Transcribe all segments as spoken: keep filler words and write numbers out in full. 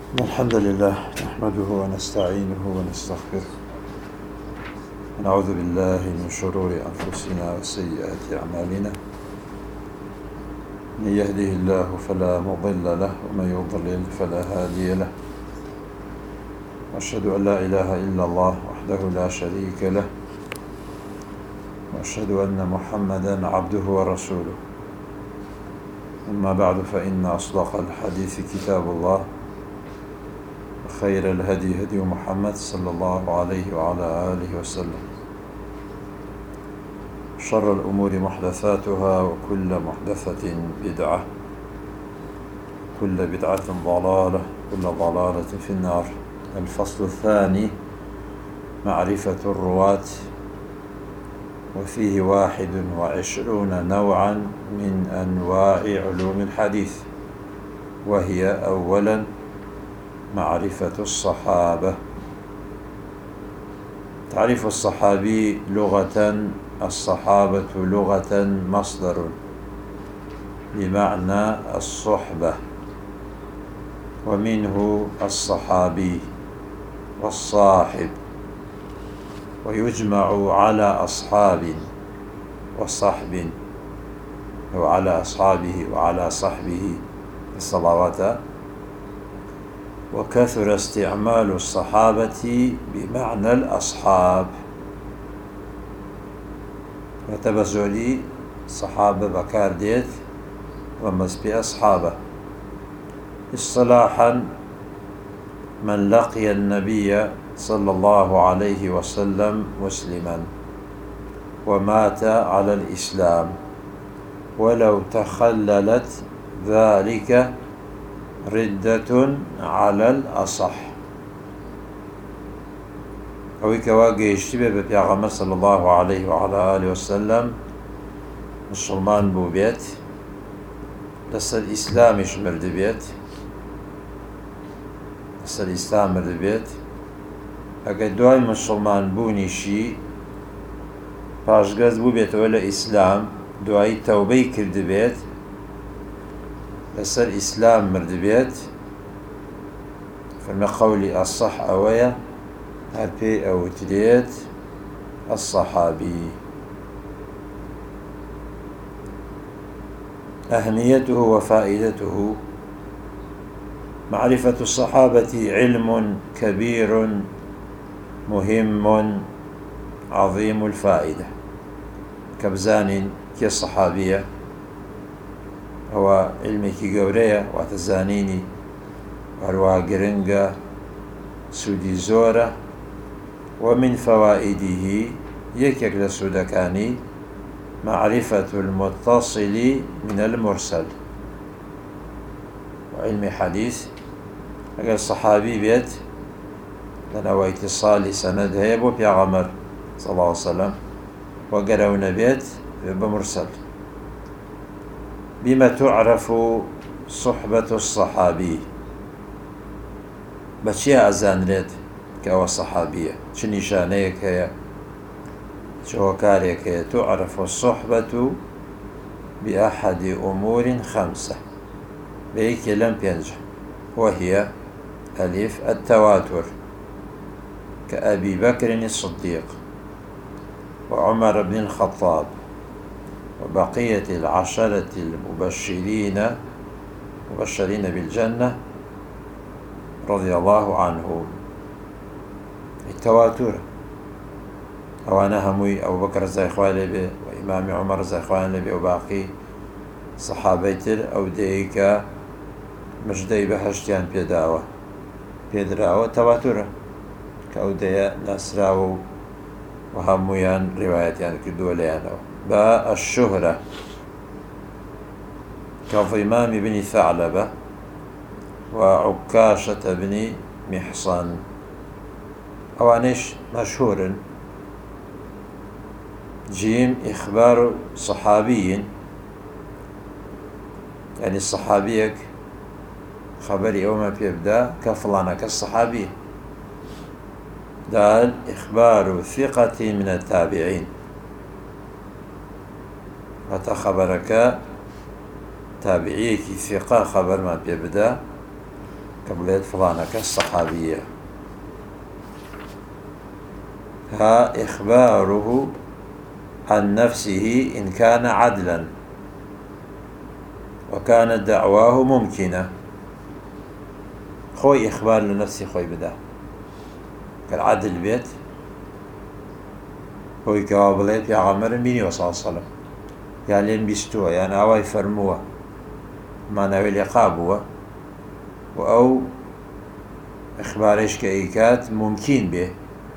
الحمد لله نحمده ونستعينه ونستغفره ونعوذ بالله من شرور أنفسنا وسيئات أعمالنا. من يهده الله فلا مضل له ومن يضلل فلا هادي له، وأشهد أن لا إله إلا الله وحده لا شريك له، وأشهد أن محمدا عبده ورسوله. أما بعد، فإن أصدق الحديث كتاب الله، خير الهدي هدي محمد صلى الله عليه وعلى آله وسلم، شر الأمور محدثاتها، وكل محدثة بدعة، كل بدعة ضلالة، كل ضلالة في النار. الفصل الثاني: معرفة الرواة، وفيه واحد وعشرون نوعا من أنواع علوم الحديث، وهي: أولا معرفة الصحابة. تعريف الصحابي لغة: الصحابة لغة مصدر بمعنى الصحبة، ومنه الصحابي والصاحب، ويجمع على أصحاب وصحب، أو على أصحابه وعلى صحبه الصلوات. وكثر استعمال الصحابة بمعنى الأصحاب، وتبزولي صحابة بكار ديت ومسبي أصحابه. اصطلاحا: من لقي النبي صلى الله عليه وسلم مسلما ومات على الإسلام ولو تخللت ذلك ردة على الأصح. أوي كواجه اشتبه ببيغمبر صلى الله عليه وعلى آله وسلم مسلمان بو بيت، لسه الإسلام يشمرد بيت، لسه الإسلام مرد بيت. اگر دوای مسلمان بوونیشی پاشگەز بوو بێتەوە لە ئیسلام، دوایی تەوبەی کرد بێت، لەسەر ئیسلام مرد بێت، فەرمە قەولی ئەصح ئەوەیە هەر پێی ئەوترێت الصحابي. أهميته وفائدته: معرفة الصحابة علم كبير مهم عظيم الفائدة. كبزان كي الصحابية هو علمك قورية وتزانيني واروا قرنقة سودي زورة. ومن فوائده يكك لسودكاني معرفة المتصل من المرسل. وعلم حديث اگر الصحابي بيت لنا واتصال سند هيب وبيغمر صلى الله عليه وسلم، وقرون بيت بمرسل. بما تعرف صحبة الصحابي؟ بشيء أزانريت كأو صحابية، شنيشانيك هي شوكاريك هي. تعرف الصحبة بأحد أمور خمسة، بيك لم ينجح، وهي: ألف التواتر، كأبي بكر الصديق وعمر بن الخطاب وبقية العشرة المبشرين مبشرين بالجنة رضي الله عنهم. التواتر أوانا هموي أبو بكر زي خوالي به، وإمام عمر زي خوالي به، وباقي صحابيتر أو ديكا مجدي بهشتيان بيداوة بيدراوة تواتر كأوديا نسراو وهمويان روايتيان كدوليانو. با الشهرة، كضمام بن ثعلبة وعكاشة بن محصن، أوانيش مشهور. جيم إخبار صحابي، يعني الصحابيك خبري يوم بيبدأ كفلانة كالصحابي. دال إخبار ثقة من التابعين، متى خبرك تابعيك ثقة خبر ما بيبدأ قبلت فلانك الصحابية. ها إخباره عن نفسه إن كان عدلا وكانت دعواه ممكنة. خوي إخبار لنفسي خوي بدا كالعدل بيت خوي كوابليت يا غمر بيني صلى الله عليه وسلم يعني لين بيستوى يعني أواي فرموه ما نوي لقابوه وأو إخبارش كإيكات ممكن به،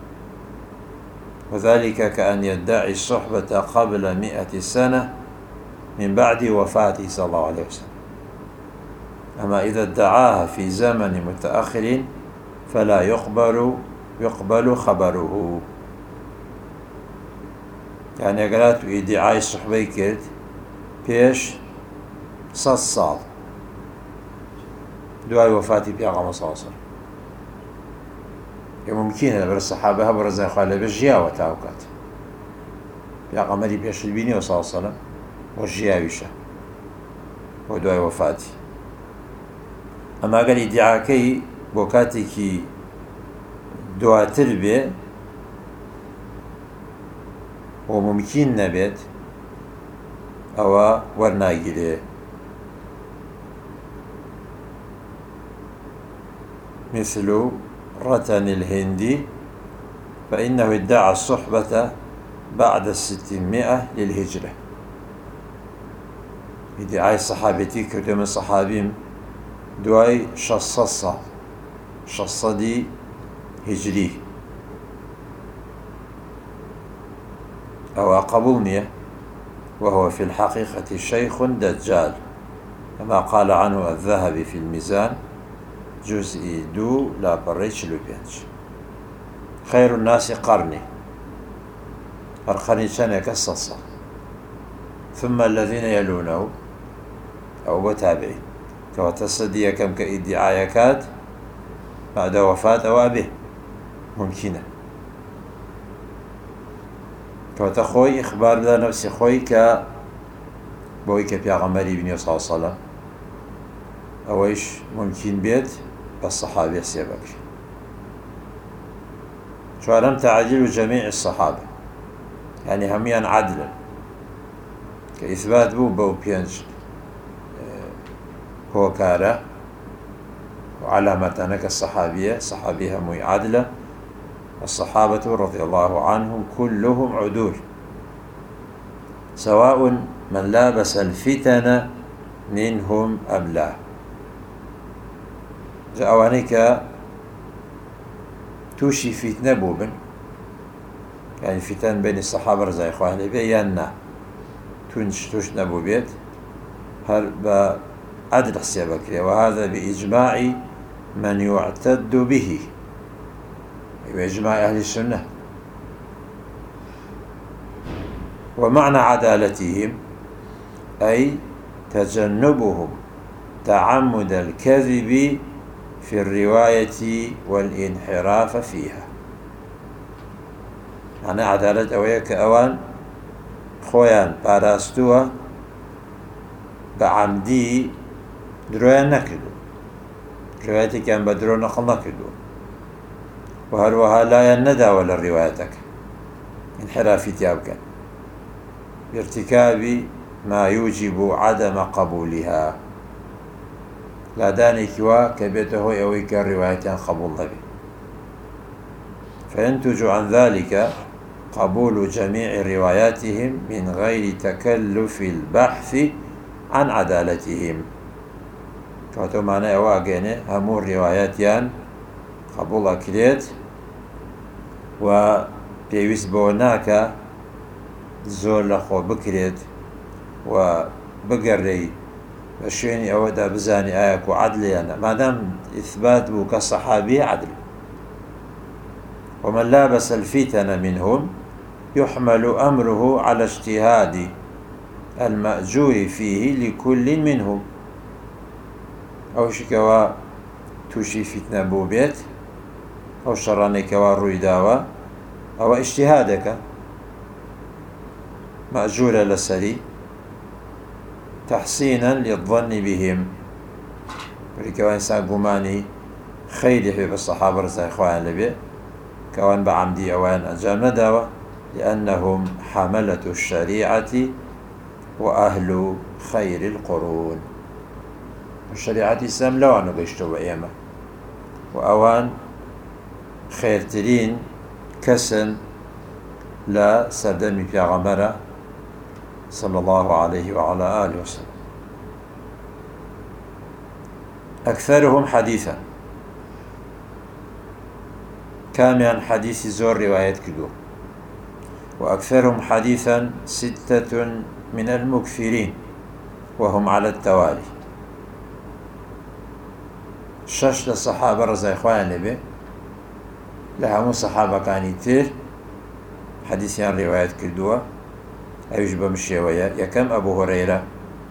وذلك كأن يدعي الصحبة قبل مئة سنة من بعد وفاته صلى الله عليه وسلم. أما إذا ادعاها في زمن متأخر فلا يقبل يقبل خبره. يعني قالت ادعاء الصحبة كرت بيش صد صال دعاء وفاتي بيغام صلى الله عليه وسلم. ممكن لبر الصحابة برز خاله بجياوة تاوكات بيغامري بيش البيني صلى الله عليه وسلم وجياويشه ودعاء وفاتي. أما قال ادعاكي بوكاتي دعاء تربية وممكن نبت أو ورناجله مثل رتن الهندي فإنه ادعى الصحبة بعد الستمائة للهجرة. ادعاء صحابتي كرت من صحابين دواي شصصة شصدي هجري أو قبولني، وهو في الحقيقة شيخ دجال كما قال عنه الذهبي في الميزان جزء دو لا بريتش لوبينج. خير الناس قرني أرقني شنك الصصة ثم الذين يلونه أو بتابعين كوتصدي كم كإدعايكات بعد وفاة أبيه ممكنة كوتخوي إخبار ذا نفس خوي ك بوي كبيغمري بن صلى الله عليه وسلم أويش ممكن بيت الصحابة سيبك. شو لم تعجل جميع الصحابة يعني هميا عدلا كإثبات بو بو بينج هوكارة وعلامة أنك الصحابية صحابيها مي عدلة. الصحابة رضي الله عنهم كلهم عدول سواء من لابس الفتن منهم أم لا. جاءوانيك توشي فتنة بوبن يعني فتن بين الصحابة رضي الله عنهم بيانا تونش توش نبو بيت هل بعدل حسابك، وهذا بإجماع من يعتد به بإجماع أهل السنة. ومعنى عدالتهم أي تجنبهم تعمد الكذب في الرواية والانحراف فيها. معنى عدالة أوية كأوان خويان باراستوا بعمدي درويان نكدو روايتي كان بدرو نقل نكدو وهروها لا يندى ولا روايتك انحرافي تيابك بارتكاب ما يوجب عدم قبولها لا دانيكوا كبيته يويك الروايتين قبول نبي، فينتج عن ذلك قبول جميع رواياتهم من غير تكلف البحث عن عدالتهم. كاتو معنى اواغيني همو رواياتيان قبول اكريت و بيويس بوناكا زور لخو بكريت و بقري بشيني اودا بزاني اياك وعدلي انا ما دام اثبات بو كصحابي عدل. ومن لابس الفتن منهم يحمل امره على اجتهاد المأجور فيه لكل منهم. او شكوا توشي فتنة بو بيت او شراني كوا رويداوا او اجتهادك مأجور لسري تحسينا للظن بهم، ولكوا إنسان قماني خيري في الصحابة رضي إخوان لبي كوان بعمدي أوان أنجام نداوة لأنهم حملة الشريعة وأهل خير القرون. الشريعة الإسلام لو أنه بيشتوا بأيامه وأوان خير ترين كسن لا سردمي في غمرة صلى الله عليه وعلى آله وسلم. أكثرهم حديثا كاميان حديث زور رواية كدو، وأكثرهم حديثا ستة من المكثرين وهم على التوالي. شش للصحابة رضي إخوان لبي لهم صحابة كان يتير حديثيان رواية كدوة أيش بمشيوية يكم أبو هريرة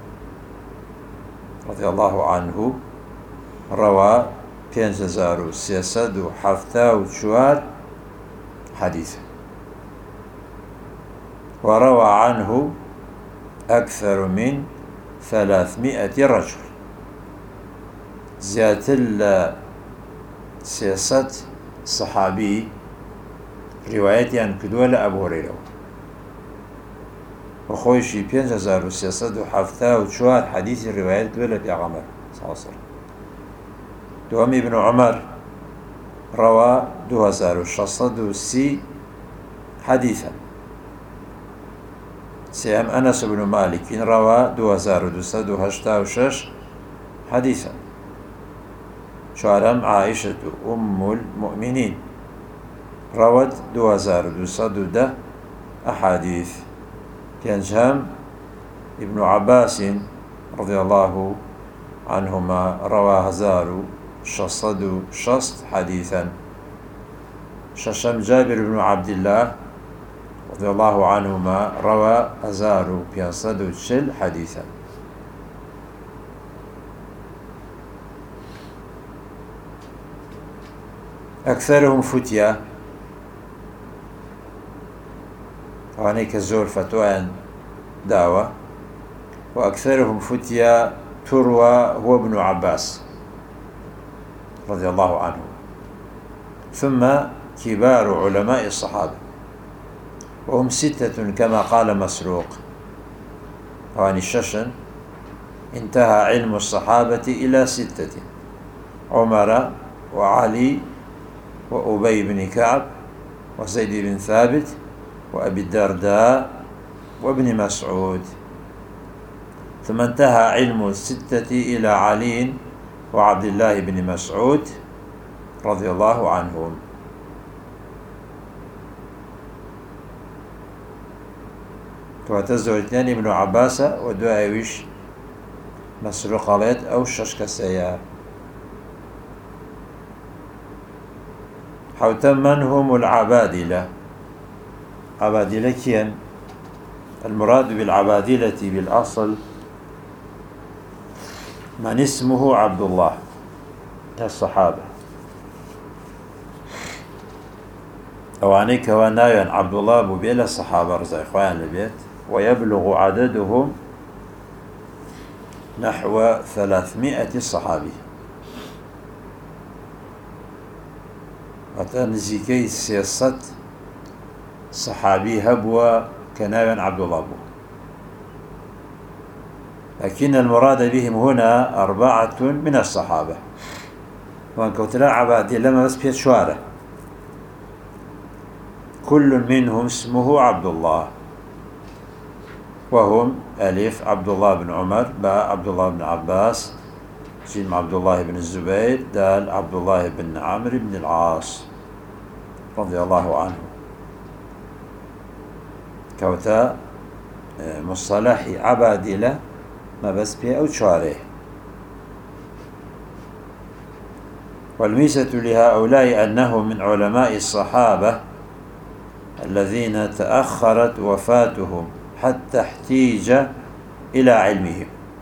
رضي الله عنه روى بينز زارو سياسد وحفتا وشوار حديثا، وروى عنه أكثر من ثلاثمائة رجل، زيادة سياسة صحابي روايتي عن كدوة لأبو هريرة وخويشي بينز زارو سياسد وحفتا وشوار حديث الروايات كدوة لبيغمر صلى الله عليه وسلم. دوام ابن عمر روى دو هزار وشصد وسي حديثا. سيام أنس بن مالك روى دو هزار ودوسد وهشتا وشش حديثا. شارم عائشة أم المؤمنين روت دو هزار ودوسد ده أحاديث. ينجهم ابن عباس رضي الله عنهما روى هزار شصد شصد حديثا. ششم جابر بن عبد الله رضي الله عنهما روى هزار بيصد شل حديثا. أكثرهم فتيا وعنيك الزور فتوان دعوة، وأكثرهم فتيا تروى هو ابن عباس رضي الله عنه، ثم كبار علماء الصحابة وهم ستة كما قال مسروق. وعن الششن انتهى علم الصحابة إلى ستة: عمر وعلي وأبي بن كعب وزيد بن ثابت وأبي الدرداء وابن مسعود. ثم انتهى علم الستة إلى علي وعبد الله بن مسعود رضي الله عنهم. وتزوج اثنين ابن عباس ودعاويش مسروق عليت أو ششك سيار. حوتم من هم العبادلة؟ عبادلة كين؟ المراد بالعبادلة بالأصل من اسمه عبد الله الصحابة، أوانيك ونايا عبد الله ببيل الصحابة رضي إخوان البيت، ويبلغ عددهم نحو ثلاثمائة صحابي. وتنزيكي سياسة صحابي هبوا كنايا عبد الله بو. لكن المراد بهم هنا أربعة من الصحابة، وأن كوتلا عبادي لما بس بيت شوارع كل منهم اسمه عبد الله، وهم: ألف عبد الله بن عمر، باء عبد الله بن عباس، جيم عبد الله بن الزبير، دال عبد الله بن عمرو بن العاص رضي الله عنه. كوتا مصطلح عبادلة ما بس بيه أو شواره. والميزة لهؤلاء أنهم من علماء الصحابة الذين تأخرت وفاتهم حتى احتيج إلى علمهم.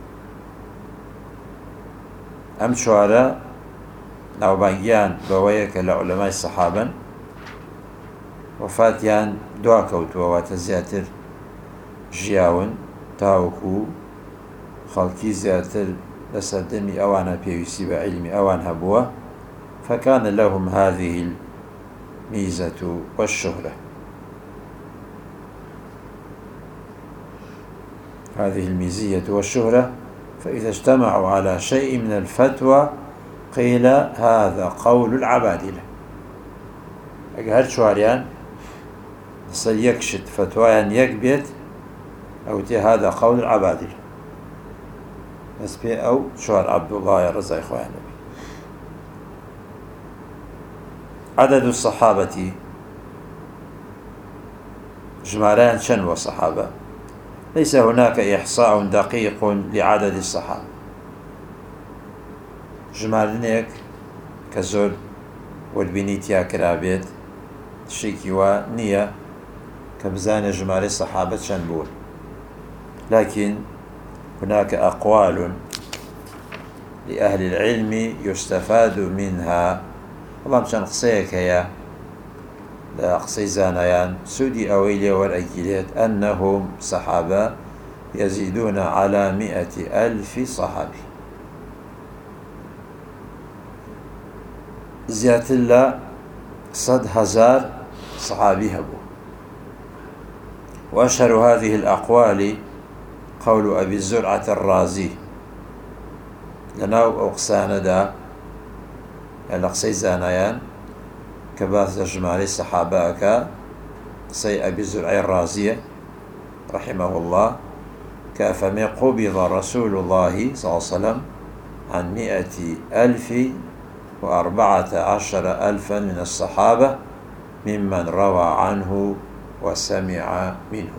أم شوارا أو بانجيان بويك لعلماء الصحابة وفاتيان دواكوت وواتزياتر جياون تاوكو خلقي زياتر لسردمي أوانا بيوسي بعلمي أوان هبوه فكان لهم هذه الميزة والشهرة. هذه الميزية والشهرة، فإذا اجتمعوا على شيء من الفتوى قيل هذا قول العبادلة. هر شواريان سيكشت فتويان يكبت أو تي هذا قول العبادلة نسبي أو شوار عبد الله يا رزاي خوان. عدد الصحابة جمالان شنو صحابة، ليس هناك إحصاء دقيق لعدد الصحابة. جمالنك كزول والبنيتيا كرابيت شيكي ونية كمزان جمال الصحابة شنبول، لكن هناك أقوال لأهل العلم يستفاد منها. والله مشان قصيك يا لا قصي زانيان سودي أويلي والأكيلات أنهم صحابة يزيدون على مئة ألف صحابي. زيادة الله صد هزار صحابي هبو. وأشهر هذه الأقوال قول أبي الزرعة الرازي لناو أقسان دا الأقصي زانيان كباث جمالي الصحابة قصي أبي الزرعة الرازية رحمه الله كأفمي قبض رسول الله صلى الله عليه وسلم عن مئة ألف وأربعة عشر ألفا من الصحابة ممن روى عنه وسمع منه.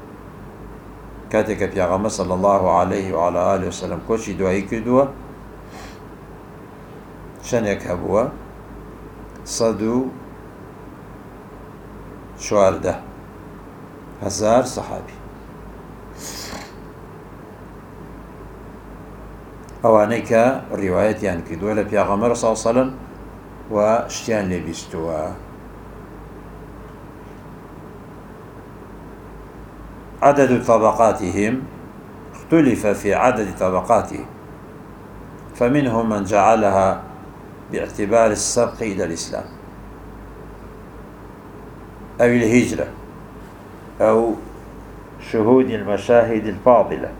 كاتك بيغمى صلى الله عليه وعلى آله وسلم كوشي دعي كدوة شنك هبوة صدو شوارده هزار صحابي. أوانيك رواية يعني كدوة لبيغمى صلى الله عليه وسلم واشتيان لبستوا. عدد طبقاتهم اختلف في عدد طبقاتهم، فمنهم من جعلها باعتبار السبق إلى الإسلام أو الهجرة أو شهود المشاهد الفاضلة.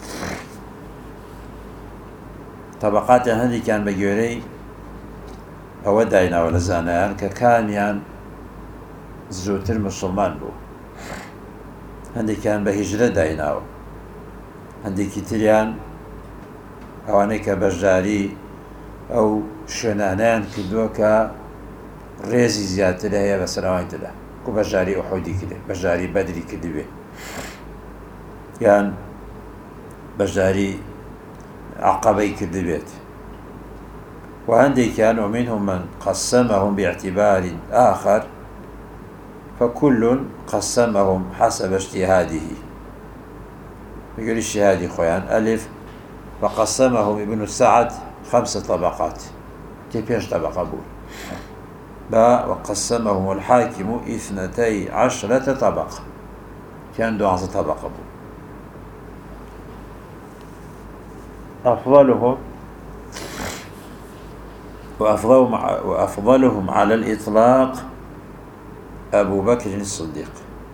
طبقات هذه كان بجوري هو داينا ولا زانيان ككان يعني زوتر مسلمان بو، هندي كان بهجرة دايناو، هندي كتريان أوانيك بجاري أو شنانان كدوكا ريزي زيادة لها بس روانت له كو بجاري أحودي كده بجاري بدري كده بي يعني بجاري عقبي كده بيت. وهندي كان ومنهم من قسمهم باعتبار آخر، فكل قسمهم حسب اجتهاده. يقول اجتهادي خوان ألف فقسمهم ابن السعد خمس طبقات كيفيش طبقة بول. باء وقسمهم الحاكم اثنتي عشرة طبقة كان دو عشرة طبقة بول. أفضلهم وأفضلهم وأفضلهم على الإطلاق أبو بكر الصديق،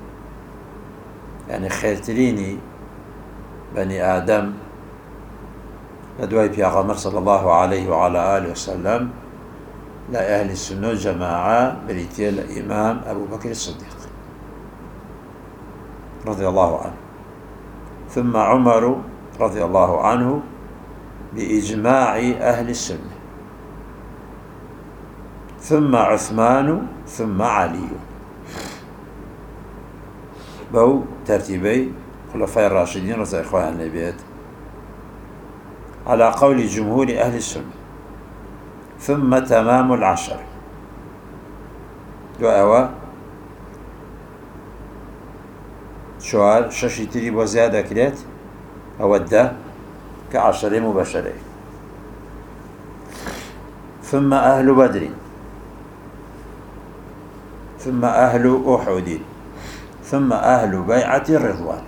يعني خيرتريني بني آدم لدواي بيغمر صلى الله عليه وعلى آله وسلم لا أهل السنة جماعة بريتيل الإمام أبو بكر الصديق رضي الله عنه، ثم عمر رضي الله عنه بإجماع أهل السنة، ثم عثمان ثم علي. بو ترتيبي خلفاء الراشدين رضي الله عنهم النبيات على قول جمهور أهل السنة، ثم تمام العشر. دو أوا شوار ششي تريب وزيادة كريت أودا كعشرة مباشرة. ثم أهل بدر، ثم أهل أحد، ثم أهل بيعة الرضوان.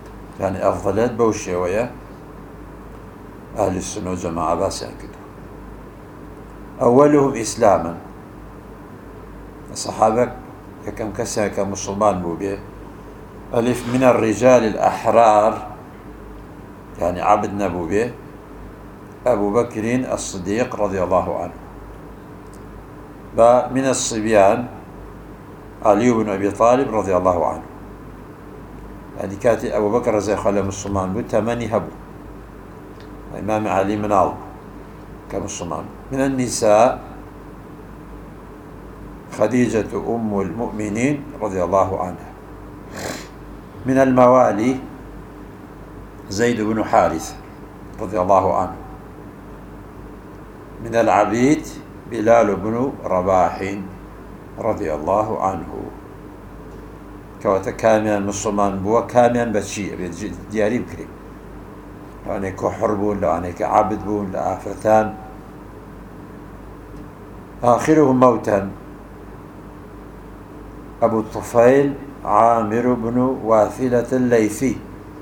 يعني أفضلات بوشي ويا أهل السنة جماعة باسا كده. أولهم إسلاما الصحابة كم كسا كمسلمان بوبيه ألف من الرجال الأحرار يعني عبد نبوبيه أبو بكر الصديق رضي الله عنه. ومن الصبيان علي بن أبي طالب رضي الله عنه، يعني كاتي أبو بكر زي خلا مسلمان بو تماني هبو إمام علي منال كمسلمان. من النساء خديجة أم المؤمنين رضي الله عنها. من الموالي زيد بن حارث رضي الله عنه. من العبيد بلال بن رباح رضي الله عنه. كواتا كاميان مسلمان بوا كاميان بشي دياري بكري، لو أنك حربون لو أنك عبد بون لآفتان. آخرهم موتا أبو الطفيل عامر بن واثلة الليثي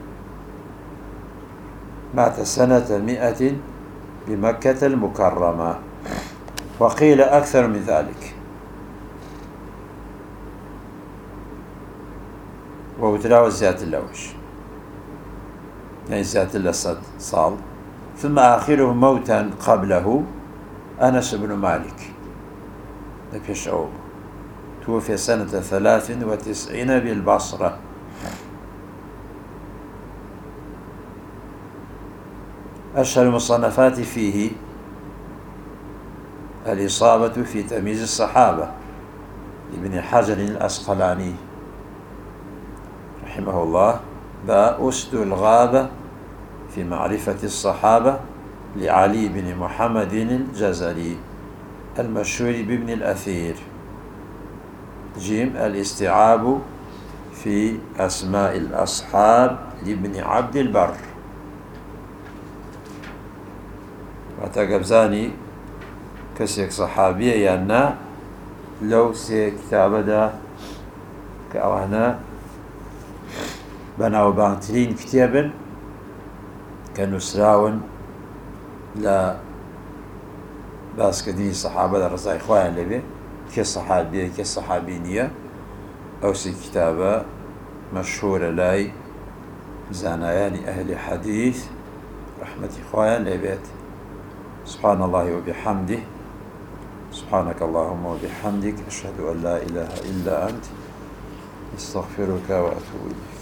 مات سنة مئة بمكة المكرمة، وقيل أكثر من ذلك. وتلاوز زيادة اللوش يعني زيادة اللصد صال. ثم آخرهم موتا قبله أنس بن مالك نبيش أوب توفي سنة ثلاث وتسعين بالبصرة. أشهر المصنفات فيه الإصابة في تمييز الصحابة لابن حجر الأسقلاني رحمه الله، بأسد الغابة في معرفة الصحابة لعلي بن محمد الجزري المشهور بابن الأثير. جيم الاستيعاب في أسماء الأصحاب لابن عبد البر. وتقبزاني كسيك صحابية يانا لو سي كتابة دا كأوانا بناو بانترين كتابا كنسراون لا باسكدين صحابة رضاي خوان لبي كصحابية كصحابينية أو سي كتابة مشهورة لاي زاناياني أهل حديث رحمة خوان لبيت. سبحان الله وبحمده، سبحانك اللهم وبحمدك، أشهد أن لا إله إلا أنت، استغفرك وأتوب إليك.